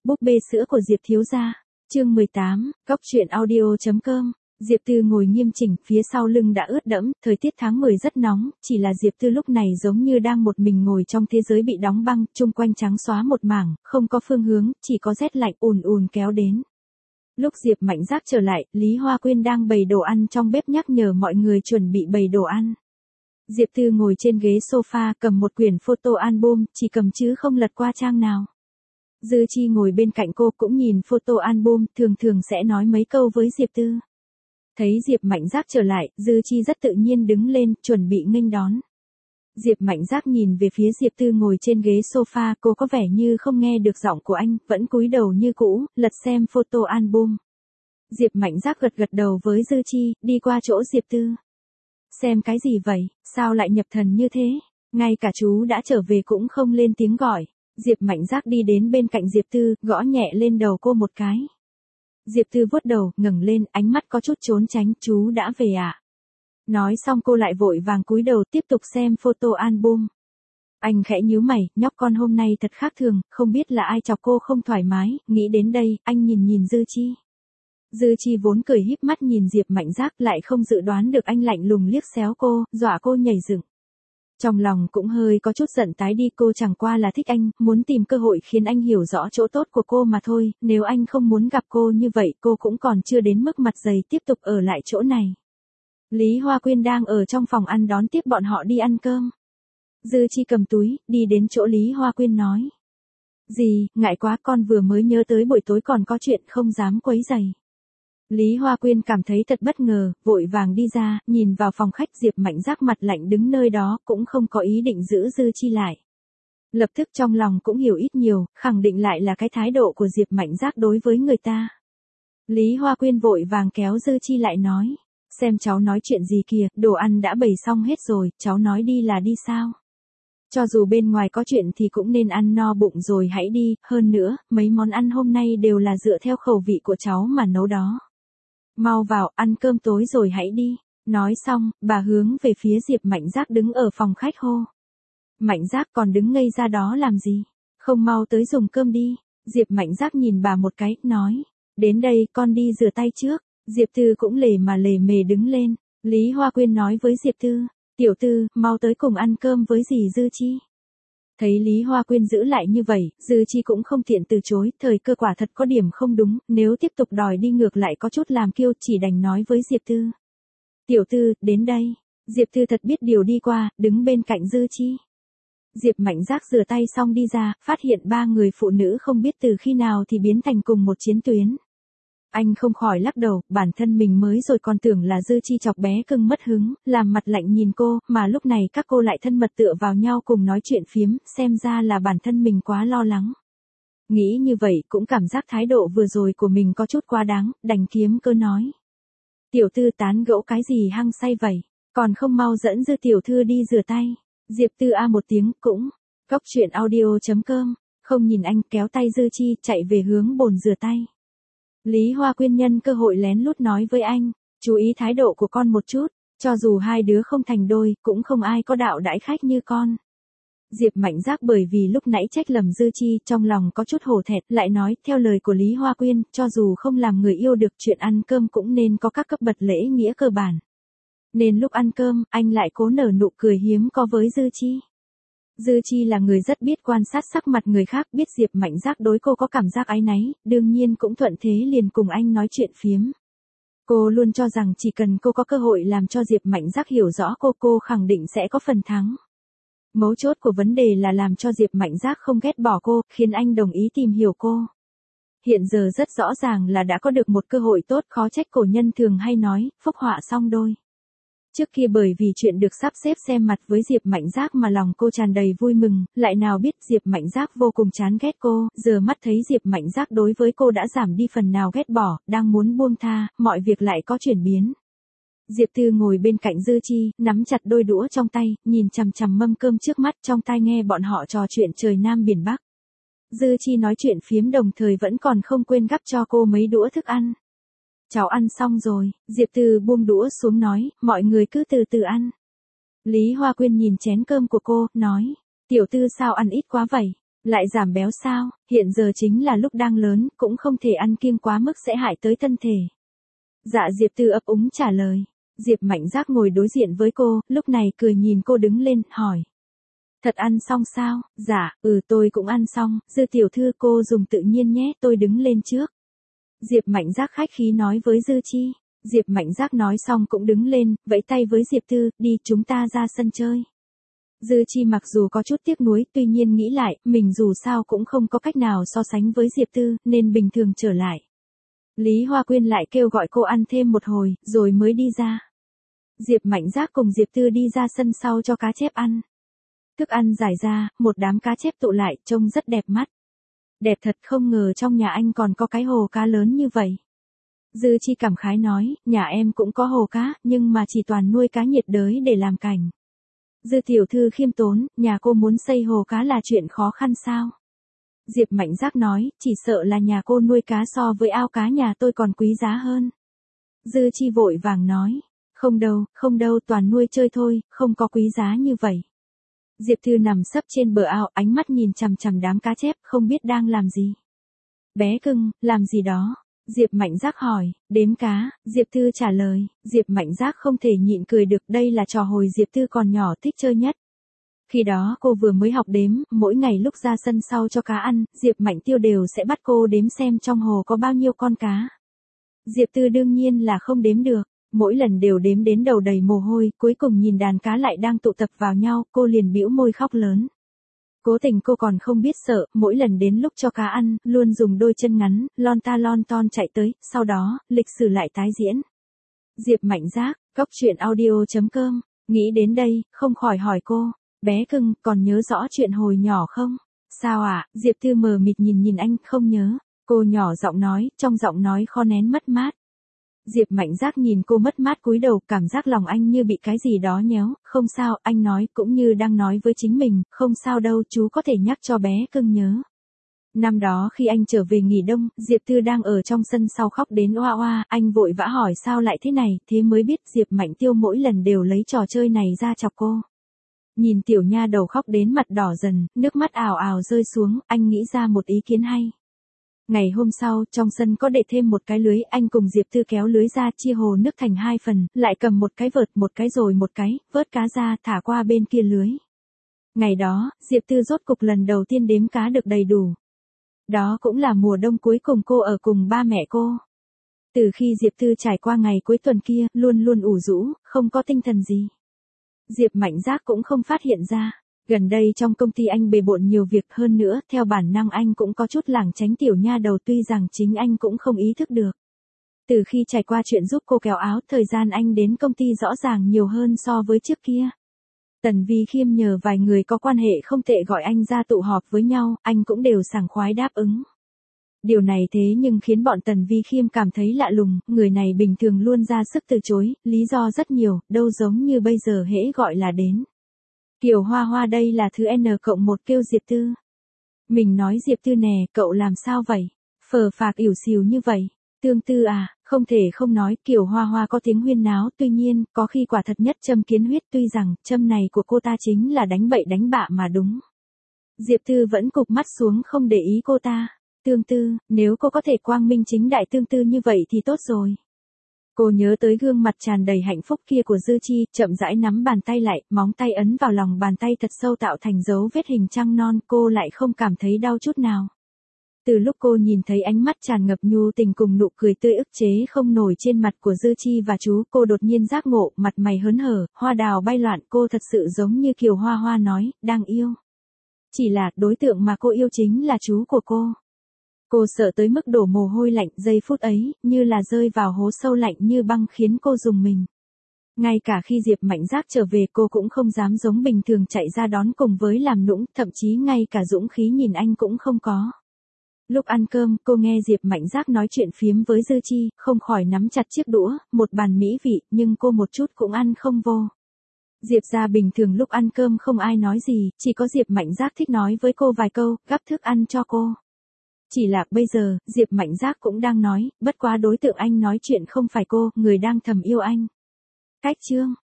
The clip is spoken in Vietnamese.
Búp bê sữa của Diệp thiếu gia. Chương 18, Cóc truyện audio.com. Diệp Tư ngồi nghiêm chỉnh, phía sau lưng đã ướt đẫm, thời tiết tháng 10 rất nóng, chỉ là Diệp Tư lúc này giống như đang một mình ngồi trong thế giới bị đóng băng, chung quanh trắng xóa một mảng, không có phương hướng, chỉ có rét lạnh ùn ùn kéo đến. Lúc Diệp Mạnh Giác trở lại, Lý Hoa Quyên đang bày đồ ăn trong bếp nhắc nhở mọi người chuẩn bị bày đồ ăn. Diệp Tư ngồi trên ghế sofa, cầm một quyển photo album, chỉ cầm chứ không lật qua trang nào. Dư Chi ngồi bên cạnh cô cũng nhìn photo album, thường thường sẽ nói mấy câu với Diệp Tư. Thấy Diệp Mạnh Giác trở lại, Dư Chi rất tự nhiên đứng lên, chuẩn bị nghênh đón. Diệp Mạnh Giác nhìn về phía Diệp Tư ngồi trên ghế sofa, cô có vẻ như không nghe được giọng của anh, vẫn cúi đầu như cũ, lật xem photo album. Diệp Mạnh Giác gật gật đầu với Dư Chi, đi qua chỗ Diệp Tư. Xem cái gì vậy, sao lại nhập thần như thế? Ngay cả chú đã trở về cũng không lên tiếng gọi. Diệp Mạnh Giác đi đến bên cạnh Diệp Tư, gõ nhẹ lên đầu cô một cái. Diệp Tư vuốt đầu, ngẩng lên, ánh mắt có chút trốn tránh, chú đã về à? Nói xong cô lại vội vàng cúi đầu tiếp tục xem photo album. Anh khẽ nhíu mày, nhóc con hôm nay thật khác thường, không biết là ai chọc cô không thoải mái, nghĩ đến đây, anh nhìn Dư Chi. Dư Chi vốn cười híp mắt nhìn Diệp Mạnh Giác, lại không dự đoán được anh lạnh lùng liếc xéo cô, dọa cô nhảy dựng. Trong lòng cũng hơi có chút giận tái đi, cô chẳng qua là thích anh, muốn tìm cơ hội khiến anh hiểu rõ chỗ tốt của cô mà thôi, nếu anh không muốn gặp cô như vậy cô cũng còn chưa đến mức mặt dày tiếp tục ở lại chỗ này. Lý Hoa Quyên đang ở trong phòng ăn đón tiếp bọn họ đi ăn cơm. Dư Chi cầm túi, đi đến chỗ Lý Hoa Quyên nói. Gì, ngại quá, con vừa mới nhớ tới buổi tối còn có chuyện không dám quấy rầy. Lý Hoa Quyên cảm thấy thật bất ngờ, vội vàng đi ra, nhìn vào phòng khách. Diệp Mạnh Giác mặt lạnh đứng nơi đó, cũng không có ý định giữ Dư Chi lại. Lập tức trong lòng cũng hiểu ít nhiều, khẳng định lại là cái thái độ của Diệp Mạnh Giác đối với người ta. Lý Hoa Quyên vội vàng kéo Dư Chi lại nói, xem cháu nói chuyện gì kìa, đồ ăn đã bày xong hết rồi, cháu nói đi là đi sao? Cho dù bên ngoài có chuyện thì cũng nên ăn no bụng rồi hãy đi, hơn nữa, mấy món ăn hôm nay đều là dựa theo khẩu vị của cháu mà nấu đó. Mau vào, ăn cơm tối rồi hãy đi. Nói xong, bà hướng về phía Diệp Mạnh Giác đứng ở phòng khách hô. Mạnh Giác còn đứng ngây ra đó làm gì? Không mau tới dùng cơm đi. Diệp Mạnh Giác nhìn bà một cái, nói. Đến đây, con đi rửa tay trước. Diệp Tư cũng lề mề đứng lên. Lý Hoa Quyên nói với Diệp Tư. Tiểu Tư, mau tới cùng ăn cơm với dì Dư Chi. Thấy Lý Hoa Quyên giữ lại như vậy, Dư Chi cũng không tiện từ chối, thời cơ quả thật có điểm không đúng, nếu tiếp tục đòi đi ngược lại có chút làm kiêu, chỉ đành nói với Diệp Tư. Tiểu Tư, đến đây. Diệp Tư thật biết điều đi qua, đứng bên cạnh Dư Chi. Diệp Mạnh Giác rửa tay xong đi ra, phát hiện ba người phụ nữ không biết từ khi nào thì biến thành cùng một chiến tuyến. Anh không khỏi lắc đầu, bản thân mình mới rồi còn tưởng là Dư Chi chọc bé cưng mất hứng, làm mặt lạnh nhìn cô, mà lúc này các cô lại thân mật tựa vào nhau cùng nói chuyện phiếm, xem ra là bản thân mình quá lo lắng. Nghĩ như vậy cũng cảm giác thái độ vừa rồi của mình có chút quá đáng, đành kiếm cơ nói. Tiểu Tư tán gẫu cái gì hăng say vậy, còn không mau dẫn Dư tiểu thư đi rửa tay. Diệp Tư a một tiếng, cũng, Cóc truyện audio.com, không nhìn anh kéo tay Dư Chi chạy về hướng bồn rửa tay. Lý Hoa Quyên nhân cơ hội lén lút nói với anh, chú ý thái độ của con một chút, cho dù hai đứa không thành đôi, cũng không ai có đạo đãi khách như con. Diệp Mạnh Giác bởi vì lúc nãy trách lầm Dư Chi, trong lòng có chút hổ thẹn, lại nói, theo lời của Lý Hoa Quyên, cho dù không làm người yêu được, chuyện ăn cơm cũng nên có các cấp bậc lễ nghĩa cơ bản. Nên lúc ăn cơm, anh lại cố nở nụ cười hiếm có với Dư Chi. Dư Chi là người rất biết quan sát sắc mặt người khác, biết Diệp Mạnh Giác đối cô có cảm giác áy náy, đương nhiên cũng thuận thế liền cùng anh nói chuyện phiếm. Cô luôn cho rằng chỉ cần cô có cơ hội làm cho Diệp Mạnh Giác hiểu rõ cô khẳng định sẽ có phần thắng. Mấu chốt của vấn đề là làm cho Diệp Mạnh Giác không ghét bỏ cô, khiến anh đồng ý tìm hiểu cô. Hiện giờ rất rõ ràng là đã có được một cơ hội tốt, khó trách cổ nhân thường hay nói, phúc họa song đôi. Trước kia bởi vì chuyện được sắp xếp xem mặt với Diệp Mạnh Giác mà lòng cô tràn đầy vui mừng, lại nào biết Diệp Mạnh Giác vô cùng chán ghét cô, giờ mắt thấy Diệp Mạnh Giác đối với cô đã giảm đi phần nào ghét bỏ, đang muốn buông tha, mọi việc lại có chuyển biến. Diệp Tư ngồi bên cạnh Dư Chi, nắm chặt đôi đũa trong tay, nhìn chằm chằm mâm cơm trước mắt, trong tai nghe bọn họ trò chuyện trời Nam biển Bắc. Dư Chi nói chuyện phiếm đồng thời vẫn còn không quên gắp cho cô mấy đũa thức ăn. Cháu ăn xong rồi, Diệp Tư buông đũa xuống nói, mọi người cứ từ từ ăn. Lý Hoa Quyên nhìn chén cơm của cô, nói, tiểu Tư sao ăn ít quá vậy? Lại giảm béo sao, hiện giờ chính là lúc đang lớn, cũng không thể ăn kiêng quá mức sẽ hại tới thân thể. Dạ Diệp Tư ấp úng trả lời. Diệp Mạnh Giác ngồi đối diện với cô, lúc này cười nhìn cô đứng lên, hỏi. Thật ăn xong sao? Dạ, tôi cũng ăn xong, Dư tiểu thư cô dùng tự nhiên nhé, tôi đứng lên trước. Diệp Mạnh Giác khách khí nói với Dư Chi. Diệp Mạnh Giác nói xong cũng đứng lên, vẫy tay với Diệp Tư, đi chúng ta ra sân chơi. Dư Chi mặc dù có chút tiếc nuối, tuy nhiên nghĩ lại, mình dù sao cũng không có cách nào so sánh với Diệp Tư, nên bình thường trở lại. Lý Hoa Quyên lại kêu gọi cô ăn thêm một hồi, rồi mới đi ra. Diệp Mạnh Giác cùng Diệp Tư đi ra sân sau cho cá chép ăn. Thức ăn giải ra, một đám cá chép tụ lại, trông rất đẹp mắt. Đẹp thật, không ngờ trong nhà anh còn có cái hồ cá lớn như vậy. Dư Chi cảm khái nói, nhà em cũng có hồ cá, nhưng mà chỉ toàn nuôi cá nhiệt đới để làm cảnh. Dư tiểu thư khiêm tốn, nhà cô muốn xây hồ cá là chuyện khó khăn sao? Diệp Mạnh Giác nói, chỉ sợ là nhà cô nuôi cá so với ao cá nhà tôi còn quý giá hơn. Dư Chi vội vàng nói, không đâu, toàn nuôi chơi thôi, không có quý giá như vậy. Diệp Thư nằm sấp trên bờ ao, ánh mắt nhìn chằm chằm đám cá chép, không biết đang làm gì. Bé cưng, làm gì đó? Diệp Mạnh Giác hỏi, đếm cá, Diệp Thư trả lời, Diệp Mạnh Giác không thể nhịn cười được, đây là trò hồi Diệp Thư còn nhỏ thích chơi nhất. Khi đó cô vừa mới học đếm, mỗi ngày lúc ra sân sau cho cá ăn, Diệp Mạnh Tiêu đều sẽ bắt cô đếm xem trong hồ có bao nhiêu con cá. Diệp Tư đương nhiên là không đếm được, mỗi lần đều đếm đến đầu đầy mồ hôi, cuối cùng nhìn đàn cá lại đang tụ tập vào nhau, cô liền bĩu môi khóc lớn. Cố tình cô còn không biết sợ, mỗi lần đến lúc cho cá ăn, luôn dùng đôi chân ngắn, lon ta lon ton chạy tới, sau đó, lịch sử lại tái diễn. Diệp Mạnh Giác, goctruyện.audio.com, nghĩ đến đây, không khỏi hỏi cô, bé cưng, còn nhớ rõ chuyện hồi nhỏ không? Sao ạ? Diệp Tư mờ mịt nhìn anh, không nhớ. Cô nhỏ giọng nói, trong giọng nói khó nén mất mát. Diệp Mạnh Giác nhìn cô mất mát cúi đầu, cảm giác lòng anh như bị cái gì đó nhéo, không sao, anh nói, cũng như đang nói với chính mình, không sao đâu, chú có thể nhắc cho bé cưng nhớ. Năm đó khi anh trở về nghỉ đông, Diệp Tư đang ở trong sân sau khóc đến oa oa, anh vội vã hỏi sao lại thế này, thế mới biết Diệp Mạnh Tiêu mỗi lần đều lấy trò chơi này ra chọc cô. Nhìn tiểu nha đầu khóc đến mặt đỏ dần, nước mắt ào ào rơi xuống, anh nghĩ ra một ý kiến hay. Ngày hôm sau, trong sân có để thêm một cái lưới, anh cùng Diệp Tư kéo lưới ra, chia hồ nước thành hai phần, lại cầm một cái vợt, một cái rồi một cái, vớt cá ra, thả qua bên kia lưới. Ngày đó, Diệp Tư rốt cục lần đầu tiên đếm cá được đầy đủ. Đó cũng là mùa đông cuối cùng cô ở cùng ba mẹ cô. Từ khi Diệp Tư trải qua ngày cuối tuần kia, luôn luôn ủ rũ, không có tinh thần gì. Diệp Mạnh Giác cũng không phát hiện ra. Gần đây trong công ty anh bề bộn nhiều việc hơn nữa, theo bản năng anh cũng có chút lảng tránh tiểu nha đầu, tuy rằng chính anh cũng không ý thức được. Từ khi trải qua chuyện giúp cô kéo áo, thời gian anh đến công ty rõ ràng nhiều hơn so với trước kia. Tần Vi Khiêm nhờ vài người có quan hệ không tệ gọi anh ra tụ họp với nhau, anh cũng đều sảng khoái đáp ứng. Điều này thế nhưng khiến bọn Tần Vi Khiêm cảm thấy lạ lùng, người này bình thường luôn ra sức từ chối, lý do rất nhiều, đâu giống như bây giờ hễ gọi là đến. Kiều Hoa Hoa đây là thứ N+1 kêu Diệp Tư. Mình nói Diệp Tư nè, cậu làm sao vậy? Phờ phạc ỉu xìu như vậy. Tương Tư à, không thể không nói, Kiều Hoa Hoa có tiếng huyên náo, tuy nhiên, có khi quả thật nhất châm kiến huyết, tuy rằng, châm này của cô ta chính là đánh bậy đánh bạ mà đúng. Diệp Tư vẫn cụp mắt xuống không để ý cô ta. Tương Tư, nếu cô có thể quang minh chính đại Tương Tư như vậy thì tốt rồi. Cô nhớ tới gương mặt tràn đầy hạnh phúc kia của Dư Chi, chậm rãi nắm bàn tay lại, móng tay ấn vào lòng bàn tay thật sâu tạo thành dấu vết hình trăng non, cô lại không cảm thấy đau chút nào. Từ lúc cô nhìn thấy ánh mắt tràn ngập nhu tình cùng nụ cười tươi ức chế không nổi trên mặt của Dư Chi và chú, cô đột nhiên giác ngộ, mặt mày hớn hở, hoa đào bay loạn, cô thật sự giống như Kiều Hoa Hoa nói, đang yêu. Chỉ là, đối tượng mà cô yêu chính là chú của cô. Cô sợ tới mức đổ mồ hôi lạnh, giây phút ấy, như là rơi vào hố sâu lạnh như băng khiến cô rùng mình. Ngay cả khi Diệp Mạnh Giác trở về cô cũng không dám giống bình thường chạy ra đón cùng với làm nũng, thậm chí ngay cả dũng khí nhìn anh cũng không có. Lúc ăn cơm, cô nghe Diệp Mạnh Giác nói chuyện phiếm với Dư Chi, không khỏi nắm chặt chiếc đũa, một bàn mỹ vị, nhưng cô một chút cũng ăn không vô. Diệp gia bình thường lúc ăn cơm không ai nói gì, chỉ có Diệp Mạnh Giác thích nói với cô vài câu, gắp thức ăn cho cô. Chỉ là bây giờ, Diệp Mạnh Giác cũng đang nói, bất quá đối tượng anh nói chuyện không phải cô, người đang thầm yêu anh. Cách chương